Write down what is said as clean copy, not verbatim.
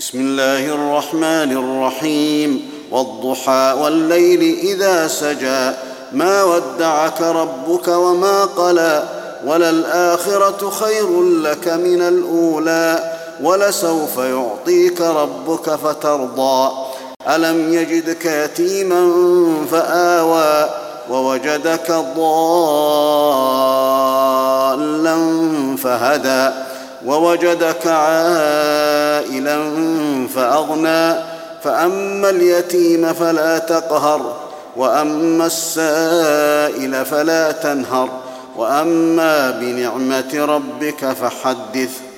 بسم الله الرحمن الرحيم والضحى والليل إذا سجى ما ودعك ربك وما قلى وللآخرة خير لك من الأولى ولسوف يعطيك ربك فترضى ألم يجدك يتيما فآوى ووجدك ضالا فهدى ووجدك عائلا فأغنى فأما اليتيم فلا تقهر وأما السائل فلا تنهر وأما بنعمة ربك فحدث.